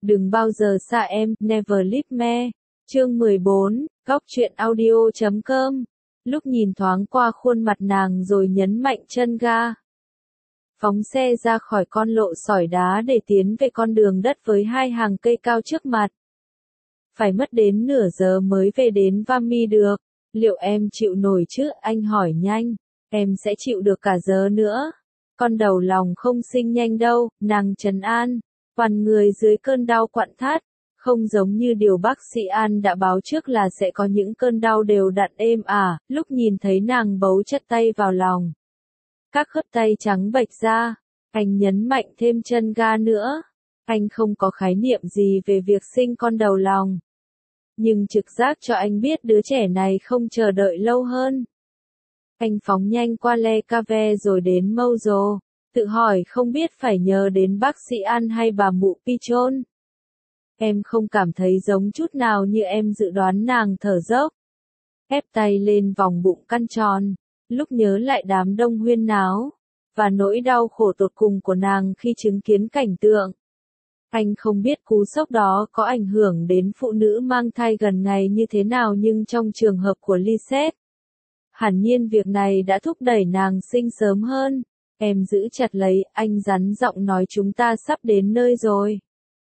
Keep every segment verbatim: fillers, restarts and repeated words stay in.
Đừng bao giờ xa em, Never Leave Me. Chương mười bốn, góc truyện audio chấm com. Lúc nhìn thoáng qua khuôn mặt nàng rồi nhấn mạnh chân ga. Phóng xe ra khỏi con lộ sỏi đá để tiến về con đường đất với hai hàng cây cao trước mặt. Phải mất đến nửa giờ mới về đến Vimy được. Liệu em chịu nổi chứ? Anh hỏi nhanh. Em sẽ chịu được cả giờ nữa. Con đầu lòng không sinh nhanh đâu, nàng trấn an. Toàn người dưới cơn đau quặn thắt. Không giống như điều bác sĩ An đã báo trước là sẽ có những cơn đau đều đặn êm ả, lúc nhìn thấy nàng bấu chặt tay vào lòng. Các khớp tay trắng bệch ra, anh nhấn mạnh thêm chân ga nữa. Anh không có khái niệm gì về việc sinh con đầu lòng. Nhưng trực giác cho anh biết đứa trẻ này không chờ đợi lâu hơn. Anh phóng nhanh qua Le Cave rồi đến Mozo, tự hỏi không biết phải nhờ đến bác sĩ An hay bà mụ Pichon. Em không cảm thấy giống chút nào như em dự đoán, nàng thở dốc. Ép tay lên vòng bụng căn tròn, lúc nhớ lại đám đông huyên náo, và nỗi đau khổ tột cùng của nàng khi chứng kiến cảnh tượng. Anh không biết cú sốc đó có ảnh hưởng đến phụ nữ mang thai gần ngày như thế nào, nhưng trong trường hợp của Lisette, hẳn nhiên việc này đã thúc đẩy nàng sinh sớm hơn. Em giữ chặt lấy, anh rắn giọng nói, chúng ta sắp đến nơi rồi.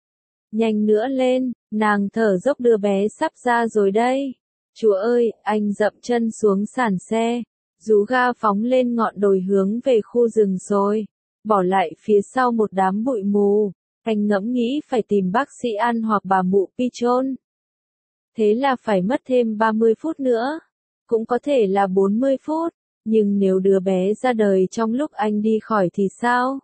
Nhanh nữa lên, nàng thở dốc, đưa bé sắp ra rồi đây. Chúa ơi, anh dậm chân xuống sàn xe, rú ga phóng lên ngọn đồi hướng về khu rừng rồi, bỏ lại phía sau một đám bụi mù. Anh ngẫm nghĩ phải tìm bác sĩ An hoặc bà mụ Pichon. Thế là phải mất thêm ba mươi phút nữa, cũng có thể là bốn mươi phút, nhưng nếu đứa bé ra đời trong lúc anh đi khỏi thì sao?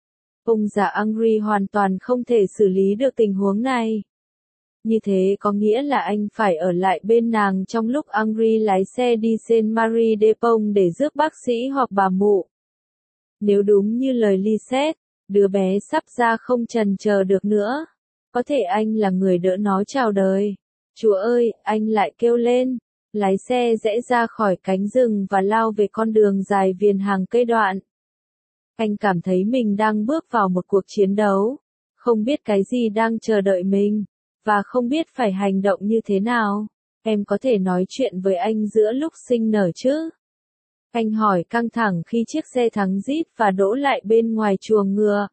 Ông già Angry hoàn toàn không thể xử lý được tình huống này. Như thế có nghĩa là anh phải ở lại bên nàng trong lúc Angry lái xe đi Saint-Marie-de-Pont để rước bác sĩ hoặc bà mụ. Nếu đúng như lời Lisette, đứa bé sắp ra không chần chờ được nữa. Có thể anh là người đỡ nó chào đời. Chúa ơi, anh lại kêu lên. Lái xe rẽ ra khỏi cánh rừng và lao về con đường dài viền hàng cây đoạn. Anh cảm thấy mình đang bước vào một cuộc chiến đấu, không biết cái gì đang chờ đợi mình, và không biết phải hành động như thế nào. Em có thể nói chuyện với anh giữa lúc sinh nở chứ? Anh hỏi căng thẳng khi chiếc xe thắng rít và đỗ lại bên ngoài chuồng ngựa.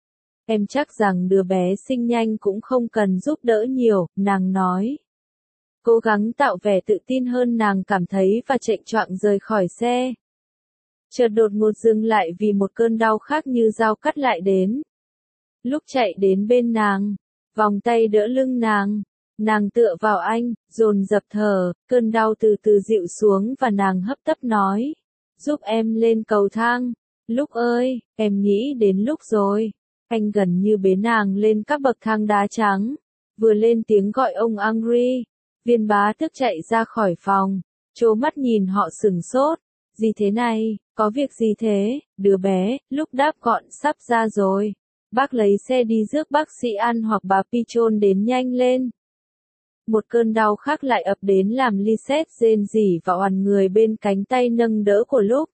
Em chắc rằng đứa bé sinh nhanh cũng không cần giúp đỡ nhiều, nàng nói. Cố gắng tạo vẻ tự tin hơn, nàng cảm thấy, và chệch choạng rời khỏi xe. Chợt đột ngột dừng lại vì một cơn đau khác như dao cắt lại đến. Lúc chạy đến bên nàng, vòng tay đỡ lưng nàng, nàng tựa vào anh, dồn dập thở, cơn đau từ từ dịu xuống và nàng hấp tấp nói, giúp em lên cầu thang. Lúc ơi, em nghĩ đến lúc rồi. Anh gần như bế nàng lên các bậc thang đá trắng, vừa lên tiếng gọi ông Angry. Viên bá tước chạy ra khỏi phòng, trố mắt nhìn họ sửng sốt. Gì thế này, có việc gì thế? Đứa bé, lúc đáp gọn, sắp ra rồi. Bác lấy xe đi rước bác sĩ An hoặc bà Pichon đến nhanh lên. Một cơn đau khác lại ập đến làm Lisette rên rỉ và oằn người bên cánh tay nâng đỡ của Lúc.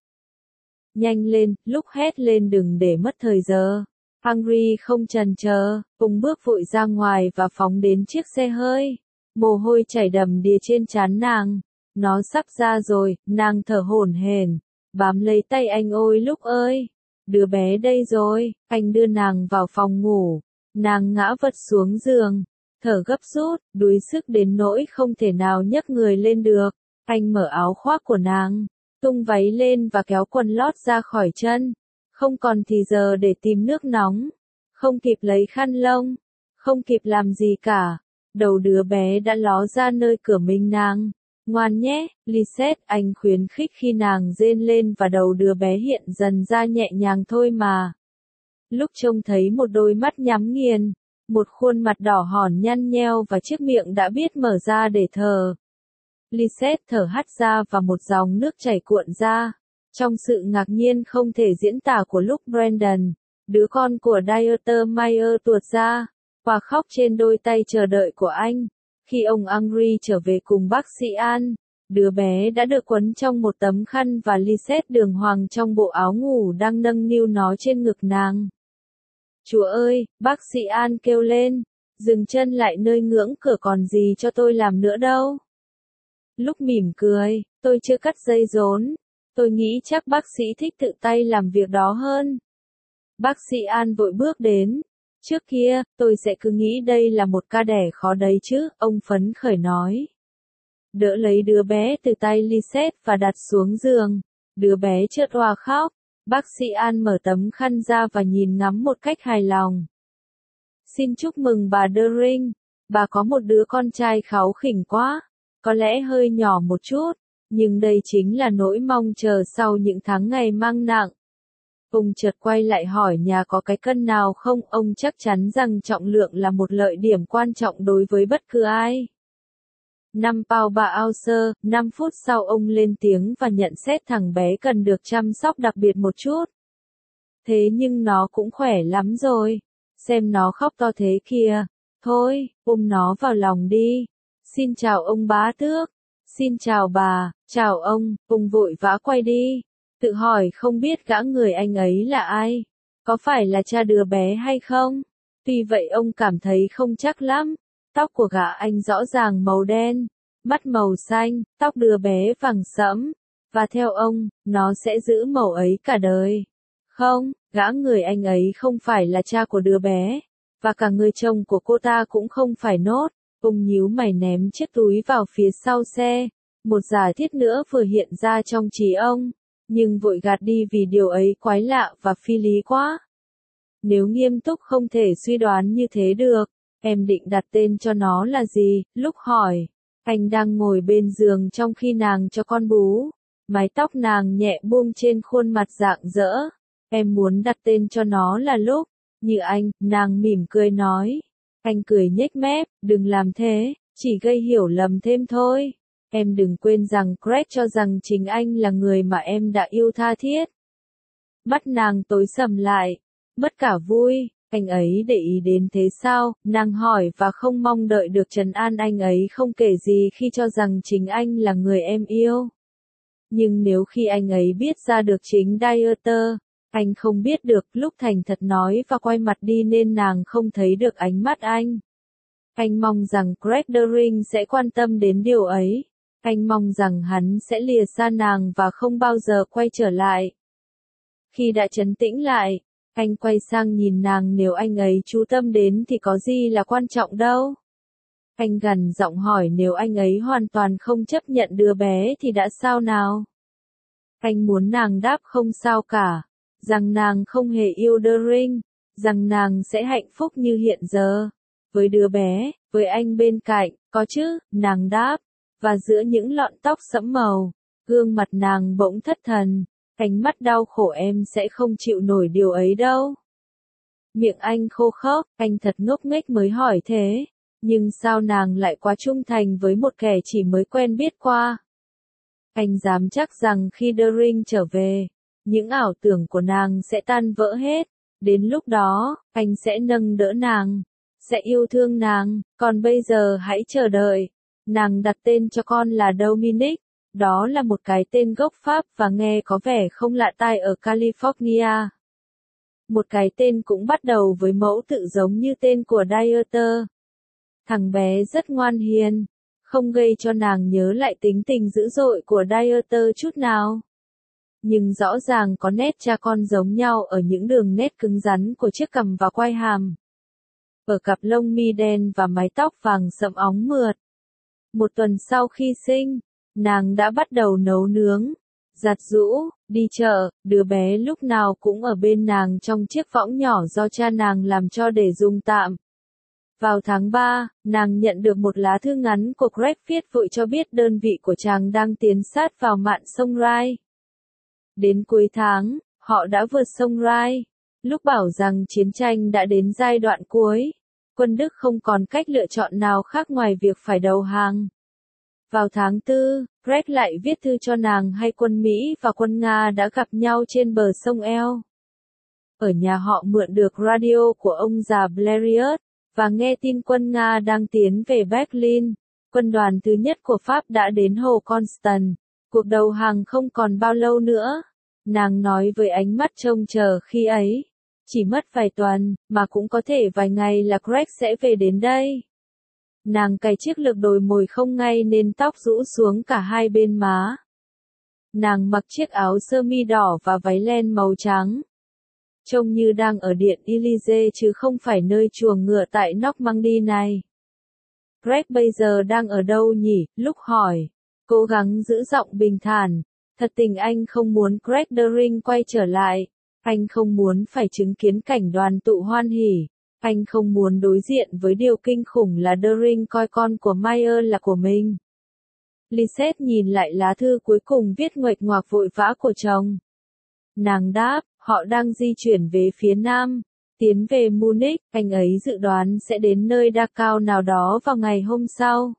Nhanh lên, Lúc hét lên, đừng để mất thời giờ. Angry không chần chờ, cùng bước vội ra ngoài và phóng đến chiếc xe hơi. Mồ hôi chảy đầm đìa trên trán nàng. Nó sắp ra rồi, nàng thở hổn hển, bám lấy tay anh. Ôi Lúc ơi, đứa bé đây rồi. Anh đưa nàng vào phòng ngủ. Nàng ngã vật xuống giường, thở gấp rút, đuối sức đến nỗi không thể nào nhấc người lên được. Anh mở áo khoác của nàng, tung váy lên và kéo quần lót ra khỏi chân. Không còn thì giờ để tìm nước nóng, không kịp lấy khăn lông, không kịp làm gì cả. Đầu đứa bé đã ló ra nơi cửa mình nàng. Ngoan nhé, Lisette, anh khuyến khích khi nàng rên lên và đầu đứa bé hiện dần ra nhẹ nhàng thôi mà. Lúc trông thấy một đôi mắt nhắm nghiền, một khuôn mặt đỏ hòn nhăn nheo và chiếc miệng đã biết mở ra để thở. Lisette thở hắt ra và một dòng nước chảy cuộn ra. Trong sự ngạc nhiên không thể diễn tả của lúc Brandon, đứa con của Dieter Mayer tuột ra, và khóc trên đôi tay chờ đợi của anh. Khi ông Angry trở về cùng bác sĩ An, đứa bé đã được quấn trong một tấm khăn và Lisette đường hoàng trong bộ áo ngủ đang nâng niu nó trên ngực nàng. Chúa ơi, bác sĩ An kêu lên, dừng chân lại nơi ngưỡng cửa còn gì cho tôi làm nữa đâu. Lúc mỉm cười, tôi chưa cắt dây rốn. Tôi nghĩ chắc bác sĩ thích tự tay làm việc đó hơn. Bác sĩ An vội bước đến. Trước kia, tôi sẽ cứ nghĩ đây là một ca đẻ khó đấy chứ, ông phấn khởi nói. Đỡ lấy đứa bé từ tay Lisette và đặt xuống giường. Đứa bé chợt òa khóc. Bác sĩ An mở tấm khăn ra và nhìn ngắm một cách hài lòng. Xin chúc mừng bà Dering. Bà có một đứa con trai kháu khỉnh quá. Có lẽ hơi nhỏ một chút. Nhưng đây chính là nỗi mong chờ sau những tháng ngày mang nặng. Ông chợt quay lại hỏi nhà có cái cân nào không, ông chắc chắn rằng trọng lượng là một lợi điểm quan trọng đối với bất cứ ai. Năm pound ba ounce, năm phút sau ông lên tiếng và nhận xét thằng bé cần được chăm sóc đặc biệt một chút. Thế nhưng nó cũng khỏe lắm rồi. Xem nó khóc to thế kìa. Thôi, ôm nó vào lòng đi. Xin chào ông bá tước. Xin chào bà, chào ông, ông vội vã quay đi. Tự hỏi không biết gã người anh ấy là ai. Có phải là cha đứa bé hay không? Tuy vậy ông cảm thấy không chắc lắm. Tóc của gã anh rõ ràng màu đen, mắt màu xanh, tóc đứa bé vàng sẫm. Và theo ông, nó sẽ giữ màu ấy cả đời. Không, gã người anh ấy không phải là cha của đứa bé. Và cả người chồng của cô ta cũng không phải Nốt. Ông nhíu mày ném chiếc túi vào phía sau xe. Một giả thiết nữa vừa hiện ra trong trí ông. Nhưng vội gạt đi vì điều ấy quái lạ và phi lý quá. Nếu nghiêm túc không thể suy đoán như thế được, em định đặt tên cho nó là gì? Lúc hỏi, anh đang ngồi bên giường trong khi nàng cho con bú. Mái tóc nàng nhẹ buông trên khuôn mặt rạng rỡ. Em muốn đặt tên cho nó là Lúc. Như anh, nàng mỉm cười nói. Anh cười nhếch mép, đừng làm thế, chỉ gây hiểu lầm thêm thôi. Em đừng quên rằng Greg cho rằng chính anh là người mà em đã yêu tha thiết. Mắt nàng tối sầm lại, mất cả vui, anh ấy để ý đến thế sao, nàng hỏi và không mong đợi được trấn an anh ấy không kể gì khi cho rằng chính anh là người em yêu. Nhưng nếu khi anh ấy biết ra được chính Dieter, anh không biết được lúc thành thật nói và quay mặt đi nên nàng không thấy được ánh mắt anh. Anh mong rằng Greg Dering sẽ quan tâm đến điều ấy. Anh mong rằng hắn sẽ lìa xa nàng và không bao giờ quay trở lại. Khi đã trấn tĩnh lại, anh quay sang nhìn nàng, nếu anh ấy chú tâm đến thì có gì là quan trọng đâu. Anh gằn giọng hỏi, nếu anh ấy hoàn toàn không chấp nhận đứa bé thì đã sao nào? Anh muốn nàng đáp không sao cả, rằng nàng không hề yêu Dering, rằng nàng sẽ hạnh phúc như hiện giờ. Với đứa bé, với anh bên cạnh, có chứ, nàng đáp. Và giữa những lọn tóc sẫm màu, gương mặt nàng bỗng thất thần. Ánh mắt đau khổ, em sẽ không chịu nổi điều ấy đâu. Miệng anh khô khốc, anh thật ngốc nghếch mới hỏi thế. Nhưng sao nàng lại quá trung thành với một kẻ chỉ mới quen biết qua? Anh dám chắc rằng khi Dering trở về, những ảo tưởng của nàng sẽ tan vỡ hết. Đến lúc đó, anh sẽ nâng đỡ nàng, sẽ yêu thương nàng, còn bây giờ hãy chờ đợi. Nàng đặt tên cho con là Dominic, đó là một cái tên gốc Pháp và nghe có vẻ không lạ tai ở California. Một cái tên cũng bắt đầu với mẫu tự giống như tên của Dieter. Thằng bé rất ngoan hiền, không gây cho nàng nhớ lại tính tình dữ dội của Dieter chút nào. Nhưng rõ ràng có nét cha con giống nhau ở những đường nét cứng rắn của chiếc cằm và quai hàm. Ở cặp lông mi đen và mái tóc vàng sẫm óng mượt. Một tuần sau khi sinh, nàng đã bắt đầu nấu nướng, giặt giũ, đi chợ, đứa bé lúc nào cũng ở bên nàng trong chiếc võng nhỏ do cha nàng làm cho để dùng tạm. Vào tháng ba, nàng nhận được một lá thư ngắn của Greg viết vội cho biết đơn vị của chàng đang tiến sát vào mạn sông Rhine. Đến cuối tháng, họ đã vượt sông Rhine. Lúc bảo rằng chiến tranh đã đến giai đoạn cuối, quân Đức không còn cách lựa chọn nào khác ngoài việc phải đầu hàng. Vào tháng tư, Greg lại viết thư cho nàng hay quân Mỹ và quân Nga đã gặp nhau trên bờ sông Eo. Ở nhà họ mượn được radio của ông già Blériot, và nghe tin quân Nga đang tiến về Berlin. Quân đoàn thứ nhất của Pháp đã đến hồ Constant. Cuộc đầu hàng không còn bao lâu nữa. Nàng nói với ánh mắt trông chờ khi ấy. Chỉ mất vài tuần, mà cũng có thể vài ngày là Greg sẽ về đến đây. Nàng cài chiếc lược đồi mồi không ngay nên tóc rũ xuống cả hai bên má. Nàng mặc chiếc áo sơ mi đỏ và váy len màu trắng. Trông như đang ở điện Élysée chứ không phải nơi chuồng ngựa tại Normandy này. Greg bây giờ đang ở đâu nhỉ? Luke hỏi. Cố gắng giữ giọng bình thản. Thật tình anh không muốn Greg Daring quay trở lại. Anh không muốn phải chứng kiến cảnh đoàn tụ hoan hỉ. Anh không muốn đối diện với điều kinh khủng là Daring coi con của Meyer là của mình. Lisette nhìn lại lá thư cuối cùng viết nguệch ngoạc vội vã của chồng. Nàng đáp, họ đang di chuyển về phía nam, tiến về Munich, anh ấy dự đoán sẽ đến nơi Dachau nào đó vào ngày hôm sau.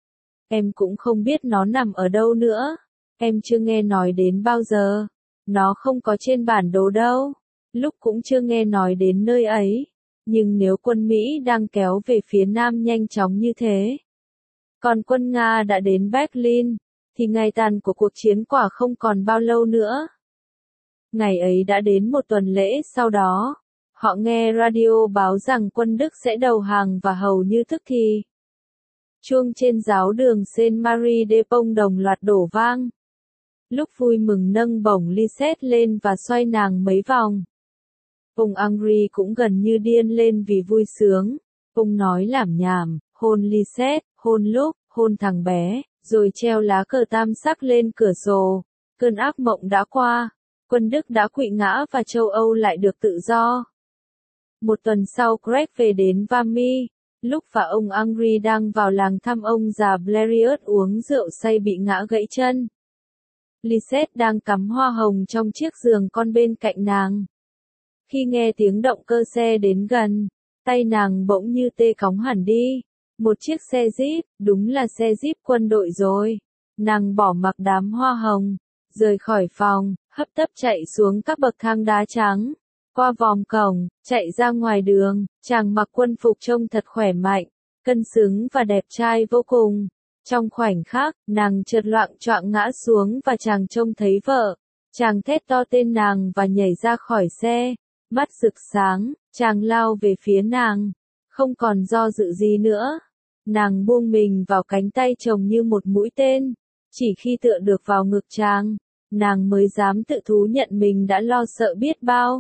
Em cũng không biết nó nằm ở đâu nữa, em chưa nghe nói đến bao giờ, nó không có trên bản đồ đâu, lúc cũng chưa nghe nói đến nơi ấy, nhưng nếu quân Mỹ đang kéo về phía nam nhanh chóng như thế, còn quân Nga đã đến Berlin, thì ngày tàn của cuộc chiến quả không còn bao lâu nữa. Ngày ấy đã đến một tuần lễ sau đó, họ nghe radio báo rằng quân Đức sẽ đầu hàng và hầu như tức thì. Chuông trên giáo đường Saint-Marie-de-Pont đồng loạt đổ vang. Lúc vui mừng nâng bổng Lisette lên và xoay nàng mấy vòng. Ông Henri cũng gần như điên lên vì vui sướng. Ông nói lảm nhảm, hôn Lisette, hôn Luke, hôn thằng bé, rồi treo lá cờ tam sắc lên cửa sổ. Cơn ác mộng đã qua. Quân Đức đã quỵ ngã và châu Âu lại được tự do. Một tuần sau Greg về đến Vimy, lúc và ông Henri đang vào làng thăm ông già Blériot uống rượu say bị ngã gãy chân. Lisette đang cắm hoa hồng trong chiếc giường con bên cạnh nàng. Khi nghe tiếng động cơ xe đến gần, tay nàng bỗng như tê cóng hẳn đi. Một chiếc xe Jeep, đúng là xe Jeep quân đội rồi. Nàng bỏ mặc đám hoa hồng, rời khỏi phòng, hấp tấp chạy xuống các bậc thang đá trắng, qua vòng cổng, chạy ra ngoài đường, chàng mặc quân phục trông thật khỏe mạnh, cân xứng và đẹp trai vô cùng. Trong khoảnh khắc, nàng chợt loạng choạng ngã xuống và chàng trông thấy vợ. Chàng thét to tên nàng và nhảy ra khỏi xe, mắt rực sáng, chàng lao về phía nàng, không còn do dự gì nữa. Nàng buông mình vào cánh tay chồng như một mũi tên, chỉ khi tựa được vào ngực chàng, nàng mới dám tự thú nhận mình đã lo sợ biết bao.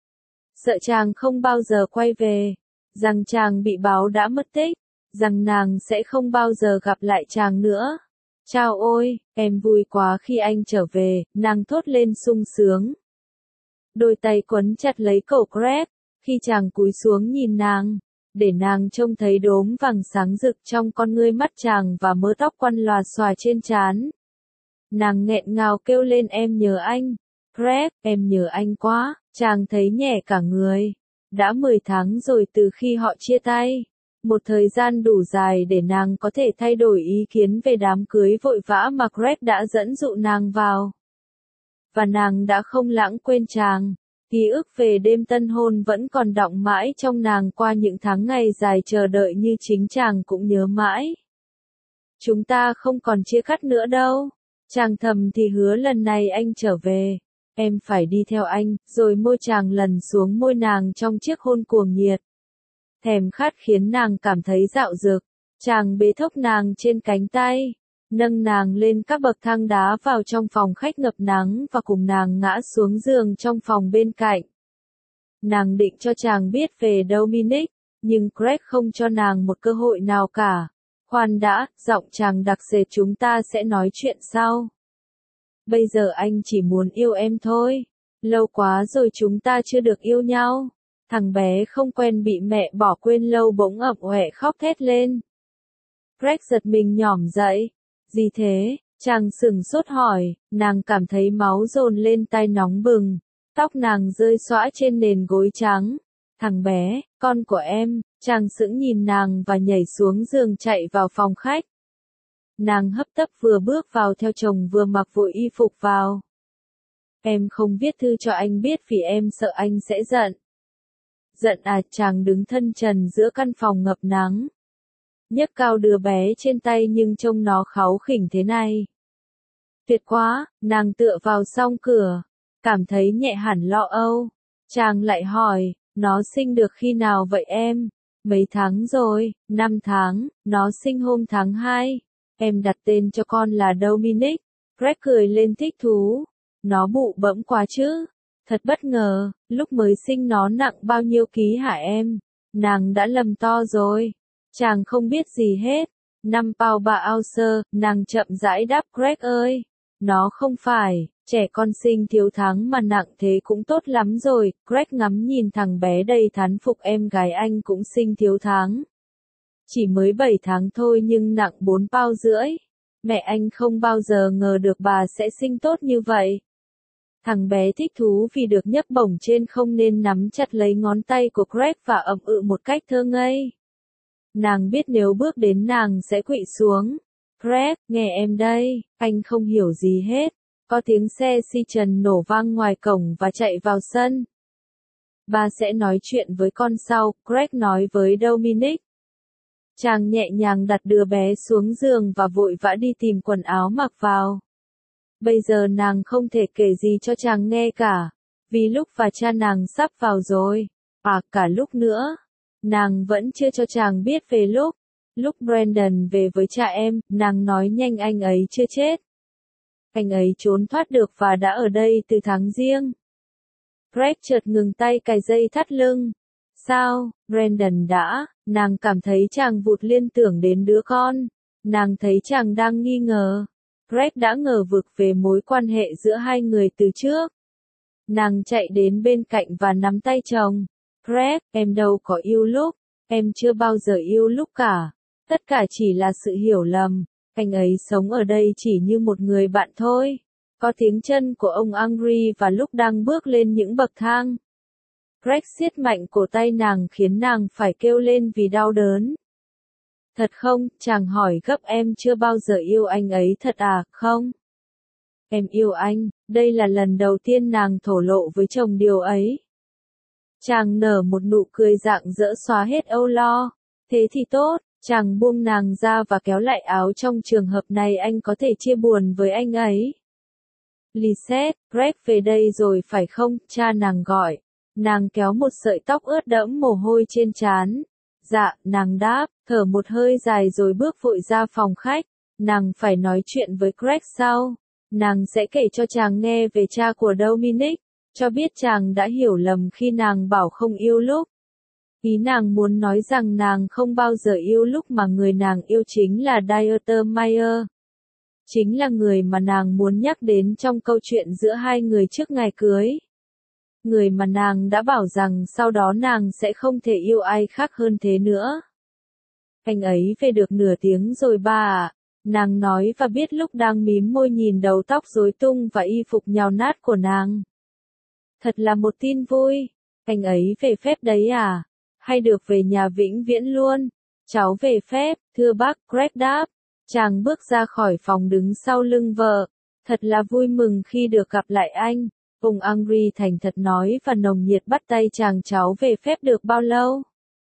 Sợ chàng không bao giờ quay về, rằng chàng bị báo đã mất tích, rằng nàng sẽ không bao giờ gặp lại chàng nữa. Chao ôi, em vui quá khi anh trở về, nàng thốt lên sung sướng. Đôi tay quấn chặt lấy cổ Greg, khi chàng cúi xuống nhìn nàng, để nàng trông thấy đốm vàng sáng rực trong con ngươi mắt chàng và mớ tóc quăn lòa xòa trên trán. Nàng nghẹn ngào kêu lên em nhớ anh. Greg, em nhớ anh quá, chàng thấy nhẹ cả người. Đã mười tháng rồi từ khi họ chia tay. Một thời gian đủ dài để nàng có thể thay đổi ý kiến về đám cưới vội vã mà Greg đã dẫn dụ nàng vào. Và nàng đã không lãng quên chàng. Ký ức về đêm tân hôn vẫn còn đọng mãi trong nàng qua những tháng ngày dài chờ đợi như chính chàng cũng nhớ mãi. Chúng ta không còn chia cắt nữa đâu. Chàng thầm thì hứa lần này anh trở về, em phải đi theo anh, rồi môi chàng lần xuống môi nàng trong chiếc hôn cuồng nhiệt. Thèm khát khiến nàng cảm thấy dạo dực, chàng bế thốc nàng trên cánh tay, nâng nàng lên các bậc thang đá vào trong phòng khách ngập nắng và cùng nàng ngã xuống giường trong phòng bên cạnh. Nàng định cho chàng biết về Dominic, nhưng Greg không cho nàng một cơ hội nào cả. Khoan đã, giọng chàng đặc sệt chúng ta sẽ nói chuyện sau. Bây giờ anh chỉ muốn yêu em thôi. Lâu quá rồi chúng ta chưa được yêu nhau. Thằng bé không quen bị mẹ bỏ quên lâu bỗng ậm oẹ khóc thét lên. Greg giật mình nhỏm dậy. Gì thế? Chàng sửng sốt hỏi, nàng cảm thấy máu dồn lên tai nóng bừng. Tóc nàng rơi xõa trên nền gối trắng. Thằng bé, con của em, chàng sững nhìn nàng và nhảy xuống giường chạy vào phòng khách. Nàng hấp tấp vừa bước vào theo chồng vừa mặc vội y phục vào. Em không viết thư cho anh biết vì em sợ anh sẽ giận. Giận à? Chàng đứng thân trần giữa căn phòng ngập nắng. Nhấc cao đứa bé trên tay nhưng trông nó kháu khỉnh thế này. Tuyệt quá, nàng tựa vào song cửa, cảm thấy nhẹ hẳn lo âu. Chàng lại hỏi, nó sinh được khi nào vậy em? Mấy tháng rồi? Năm tháng, nó sinh hôm tháng hai. Em đặt tên cho con là Dominic. Greg cười lên thích thú. Nó bụ bẫm quá chứ. Thật bất ngờ, lúc mới sinh nó nặng bao nhiêu ký hả em? Nàng đã lầm to rồi. Chàng không biết gì hết. Năm pound ba ounce, nàng chậm rãi đáp Greg ơi. Nó không phải, trẻ con sinh thiếu tháng mà nặng thế cũng tốt lắm rồi. Greg ngắm nhìn thằng bé đầy thán phục em gái anh cũng sinh thiếu tháng. Chỉ mới bảy tháng thôi nhưng nặng bốn pound rưỡi. Mẹ anh không bao giờ ngờ được bà sẽ sinh tốt như vậy. Thằng bé thích thú vì được nhấp bổng trên không nên nắm chặt lấy ngón tay của Greg và ậm ừ một cách thơ ngây. Nàng biết nếu bước đến nàng sẽ quỵ xuống. Greg, nghe em đây, anh không hiểu gì hết. Có tiếng xe xi trần nổ vang ngoài cổng và chạy vào sân. Ba sẽ nói chuyện với con sau, Greg nói với Dominic. Chàng nhẹ nhàng đặt đứa bé xuống giường và vội vã đi tìm quần áo mặc vào. Bây giờ nàng không thể kể gì cho chàng nghe cả, vì lúc và cha nàng sắp vào rồi, à cả lúc nữa. Nàng vẫn chưa cho chàng biết về lúc. Lúc Brandon về với cha em, nàng nói nhanh anh ấy chưa chết. Anh ấy trốn thoát được và đã ở đây từ tháng Giêng. Greg chợt ngừng tay cài dây thắt lưng. Sao, Brandon đã, nàng cảm thấy chàng vụt liên tưởng đến đứa con. Nàng thấy chàng đang nghi ngờ. Greg đã ngờ vực về mối quan hệ giữa hai người từ trước. Nàng chạy đến bên cạnh và nắm tay chồng. Greg, em đâu có yêu lúc, em chưa bao giờ yêu lúc cả. Tất cả chỉ là sự hiểu lầm, anh ấy sống ở đây chỉ như một người bạn thôi. Có tiếng chân của ông Angry và lúc đang bước lên những bậc thang. Greg siết mạnh cổ tay nàng khiến nàng phải kêu lên vì đau đớn. Thật không, chàng hỏi gấp em chưa bao giờ yêu anh ấy thật à, không? Em yêu anh, đây là lần đầu tiên nàng thổ lộ với chồng điều ấy. Chàng nở một nụ cười rạng rỡ xóa hết âu lo. Thế thì tốt, chàng buông nàng ra và kéo lại áo trong trường hợp này anh có thể chia buồn với anh ấy. Lisette, Greg về đây rồi phải không, cha nàng gọi. Nàng kéo một sợi tóc ướt đẫm mồ hôi trên trán. Dạ, nàng đáp, thở một hơi dài rồi bước vội ra phòng khách. Nàng phải nói chuyện với Greg sau. Nàng sẽ kể cho chàng nghe về cha của Dominic, cho biết chàng đã hiểu lầm khi nàng bảo không yêu lúc. Ý nàng muốn nói rằng nàng không bao giờ yêu lúc mà người nàng yêu chính là Dieter Mayer. Chính là người mà nàng muốn nhắc đến trong câu chuyện giữa hai người trước ngày cưới. Người mà nàng đã bảo rằng sau đó nàng sẽ không thể yêu ai khác hơn thế nữa. Anh ấy về được nửa tiếng rồi ba ạ. Nàng nói và biết lúc đang mím môi nhìn đầu tóc rối tung và y phục nhào nát của nàng. Thật là một tin vui. Anh ấy về phép đấy à? Hay được về nhà vĩnh viễn luôn? Cháu về phép, thưa bác, Greg đáp. Chàng bước ra khỏi phòng đứng sau lưng vợ. Thật là vui mừng khi được gặp lại anh. Ông Angry thành thật nói và nồng nhiệt bắt tay chàng cháu về phép được bao lâu?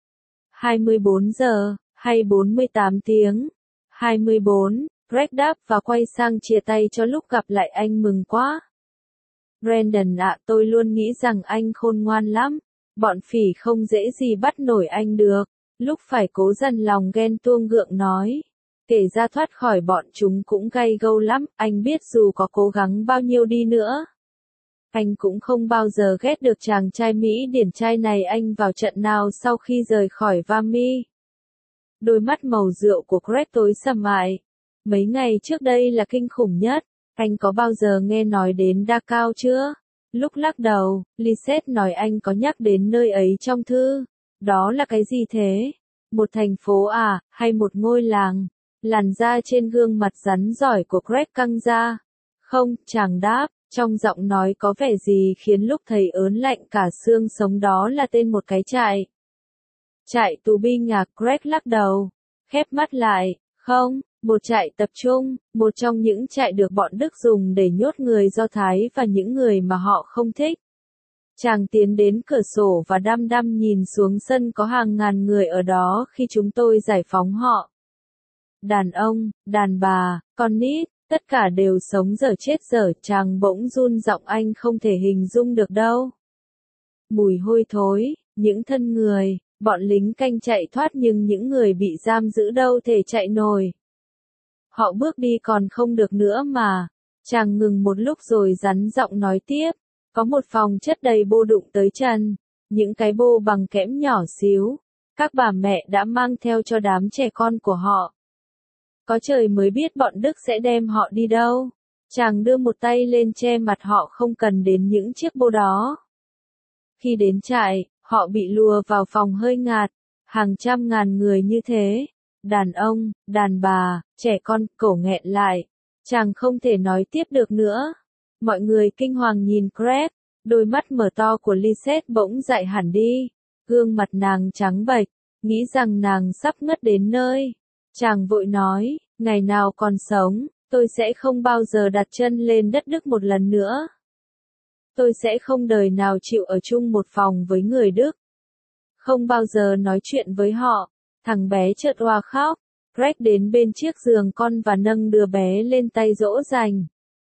hai mươi bốn giờ, hay bốn mươi tám tiếng? hai mươi bốn, Greg đáp và quay sang chia tay cho lúc gặp lại anh mừng quá. Brandon ạ, tôi luôn nghĩ rằng anh khôn ngoan lắm. Bọn phỉ không dễ gì bắt nổi anh được. Lúc phải cố dằn lòng ghen tuông gượng nói. Kể ra thoát khỏi bọn chúng cũng gay gâu lắm, anh biết dù có cố gắng bao nhiêu đi nữa. Anh cũng không bao giờ ghét được chàng trai Mỹ điển trai này anh vào trận nào sau khi rời khỏi Vimy. Đôi mắt màu rượu của Greg tối sầm lại. Mấy ngày trước đây là kinh khủng nhất. Anh có bao giờ nghe nói đến Dachau chưa? Lúc lắc đầu, Lisette nói anh có nhắc đến nơi ấy trong thư. Đó là cái gì thế? Một thành phố à, hay một ngôi làng? Làn da trên gương mặt rắn giỏi của Greg căng ra. Không, chàng đáp, trong giọng nói có vẻ gì khiến lúc thấy ớn lạnh cả xương sống đó là tên một cái trại. Trại tù binh à, Greg lắc đầu, khép mắt lại, không, một trại tập trung, một trong những trại được bọn Đức dùng để nhốt người Do Thái và những người mà họ không thích. Chàng tiến đến cửa sổ và đăm đăm nhìn xuống sân có hàng ngàn người ở đó khi chúng tôi giải phóng họ. Đàn ông, đàn bà, con nít, tất cả đều sống dở chết dở, chàng bỗng run giọng anh không thể hình dung được đâu. mùi hôi thối, những thân người, bọn lính canh chạy thoát nhưng những người bị giam giữ đâu thể chạy nổi. Họ bước đi còn không được nữa mà. Chàng ngừng một lúc rồi rắn giọng nói tiếp. Có một phòng chất đầy bô đụng tới chân. Những cái bô bằng kẽm nhỏ xíu. Các bà mẹ đã mang theo cho đám trẻ con của họ. Có trời mới biết bọn Đức sẽ đem họ đi đâu. Chàng đưa một tay lên che mặt họ không cần đến những chiếc bô đó. Khi đến trại, họ bị lùa vào phòng hơi ngạt. Hàng trăm ngàn người như thế. Đàn ông, đàn bà, trẻ con, cổ nghẹn lại. Chàng không thể nói tiếp được nữa. Mọi người kinh hoàng nhìn Greg. Đôi mắt mở to của Lisette bỗng dại hẳn đi. Gương mặt nàng trắng bệch, nghĩ rằng nàng sắp ngất đến nơi. Chàng vội nói, ngày nào còn sống, tôi sẽ không bao giờ đặt chân lên đất Đức một lần nữa. Tôi sẽ không đời nào chịu ở chung một phòng với người Đức. Không bao giờ nói chuyện với họ. Thằng bé chợt òa khóc. Greg đến bên chiếc giường con và nâng đứa bé lên tay dỗ dành.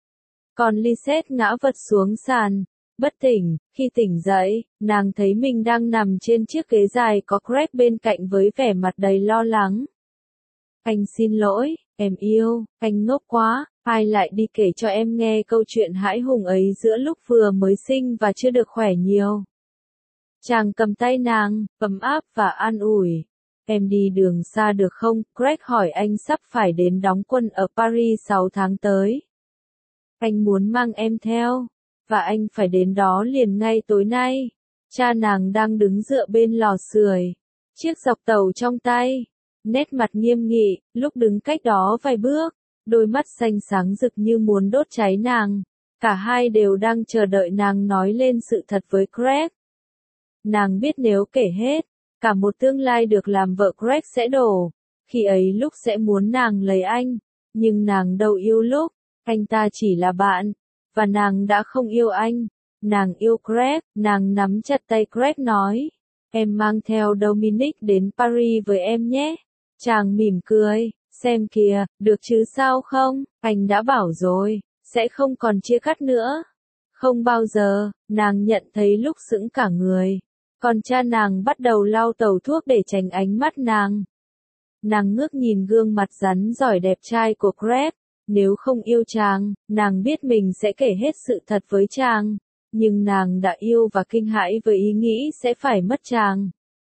Còn Lisette ngã vật xuống sàn, bất tỉnh. Khi tỉnh dậy, nàng thấy mình đang nằm trên chiếc ghế dài có Greg bên cạnh với vẻ mặt đầy lo lắng. Anh xin lỗi, em yêu, anh ngốc quá, ai lại đi kể cho em nghe câu chuyện hãi hùng ấy giữa lúc vừa mới sinh và chưa được khỏe nhiều. Chàng cầm tay nàng, ấm áp và an ủi. Em đi đường xa được không? Greg hỏi anh sắp phải đến đóng quân ở Paris sáu tháng tới. Anh muốn mang em theo, và anh phải đến đó liền ngay tối nay. Cha nàng đang đứng dựa bên lò sưởi, chiếc dọc tàu trong tay, nét mặt nghiêm nghị, lúc đứng cách đó vài bước, đôi mắt xanh sáng rực như muốn đốt cháy nàng. Cả hai đều đang chờ đợi nàng nói lên sự thật với Greg. Nàng biết nếu kể hết, cả một tương lai được làm vợ Greg sẽ đổ. Khi ấy lúc sẽ muốn nàng lấy anh, nhưng nàng đâu yêu lúc, anh ta chỉ là bạn, và nàng đã không yêu anh. Nàng yêu Greg, nàng nắm chặt tay Greg nói, em mang theo Dominic đến Paris với em nhé. Chàng mỉm cười, xem kìa, được chứ sao không, anh đã bảo rồi, sẽ không còn chia cắt nữa. Không bao giờ, nàng nhận thấy lúc sững cả người. Còn cha nàng bắt đầu lau tẩu thuốc để tránh ánh mắt nàng. Nàng ngước nhìn gương mặt rắn giỏi đẹp trai của Greg. Nếu không yêu chàng, nàng biết mình sẽ kể hết sự thật với chàng. Nhưng nàng đã yêu và kinh hãi với ý nghĩ sẽ phải mất chàng.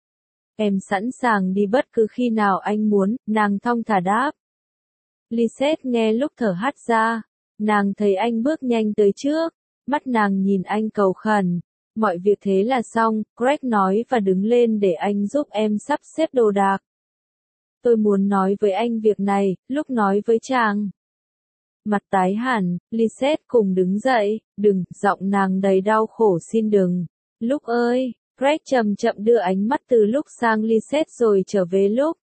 Em sẵn sàng đi bất cứ khi nào anh muốn, nàng thong thả đáp. Lisette nghe lúc thở hắt ra. Nàng thấy anh bước nhanh tới trước. Mắt nàng nhìn anh cầu khẩn. Mọi việc thế là xong, Greg nói và đứng lên để anh giúp em sắp xếp đồ đạc. Tôi muốn nói với anh việc này, lúc nói với chàng. Mặt tái hẳn, Lisette cùng đứng dậy, đừng, giọng nàng đầy đau khổ xin đừng. Lúc ơi, Greg chậm chậm đưa ánh mắt từ lúc sang Lisette rồi trở về lúc.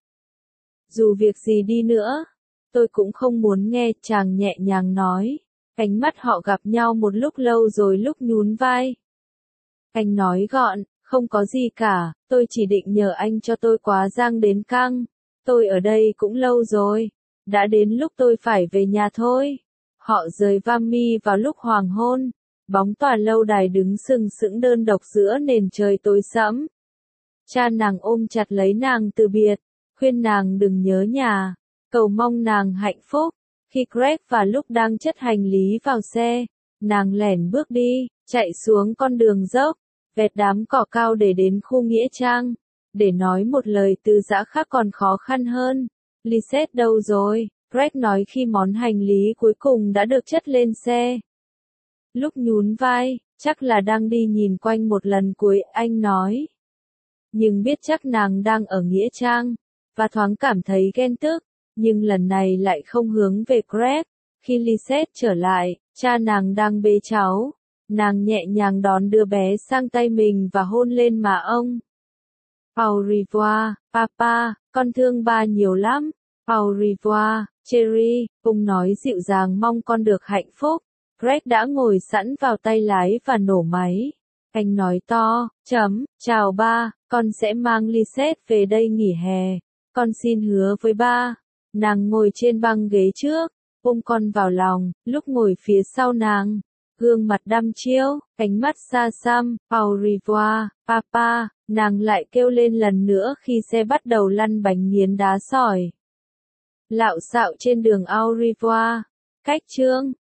Dù việc gì đi nữa, tôi cũng không muốn nghe, chàng nhẹ nhàng nói. Ánh mắt họ gặp nhau một lúc lâu rồi lúc nhún vai. Anh nói gọn, không có gì cả, tôi chỉ định nhờ anh cho tôi quá giang đến căng. Tôi ở đây cũng lâu rồi, đã đến lúc tôi phải về nhà thôi. Họ rời Vimy vào lúc hoàng hôn, bóng tòa lâu đài đứng sừng sững đơn độc giữa nền trời tối sẫm. Cha nàng ôm chặt lấy nàng từ biệt, khuyên nàng đừng nhớ nhà, cầu mong nàng hạnh phúc. Khi Greg và lúc đang chất hành lý vào xe, nàng lẻn bước đi, chạy xuống con đường dốc, vẹt đám cỏ cao để đến khu nghĩa trang. Để nói một lời từ giã khác còn khó khăn hơn. Lisette đâu rồi? Greg nói khi món hành lý cuối cùng đã được chất lên xe. Lúc nhún vai, chắc là đang đi nhìn quanh một lần cuối, anh nói. Nhưng biết chắc nàng đang ở nghĩa trang, và thoáng cảm thấy ghen tức, nhưng lần này lại không hướng về Greg. Khi Lisette trở lại, cha nàng đang bế cháu. Nàng nhẹ nhàng đón đứa bé sang tay mình và hôn lên má ông. Au revoir, papa, con thương ba nhiều lắm. Au revoir, Cherry, ông nói dịu dàng mong con được hạnh phúc. Greg đã ngồi sẵn vào tay lái và nổ máy. Anh nói to, chấm, chào ba, con sẽ mang Lisette về đây nghỉ hè. Con xin hứa với ba. Nàng ngồi trên băng ghế trước, ôm con vào lòng, lúc ngồi phía sau nàng. gương mặt đăm chiêu, ánh mắt xa xăm, au revoir, papa, nàng lại kêu lên lần nữa khi xe bắt đầu lăn bánh nghiến đá sỏi. Lạo xạo trên đường au revoir, cách chương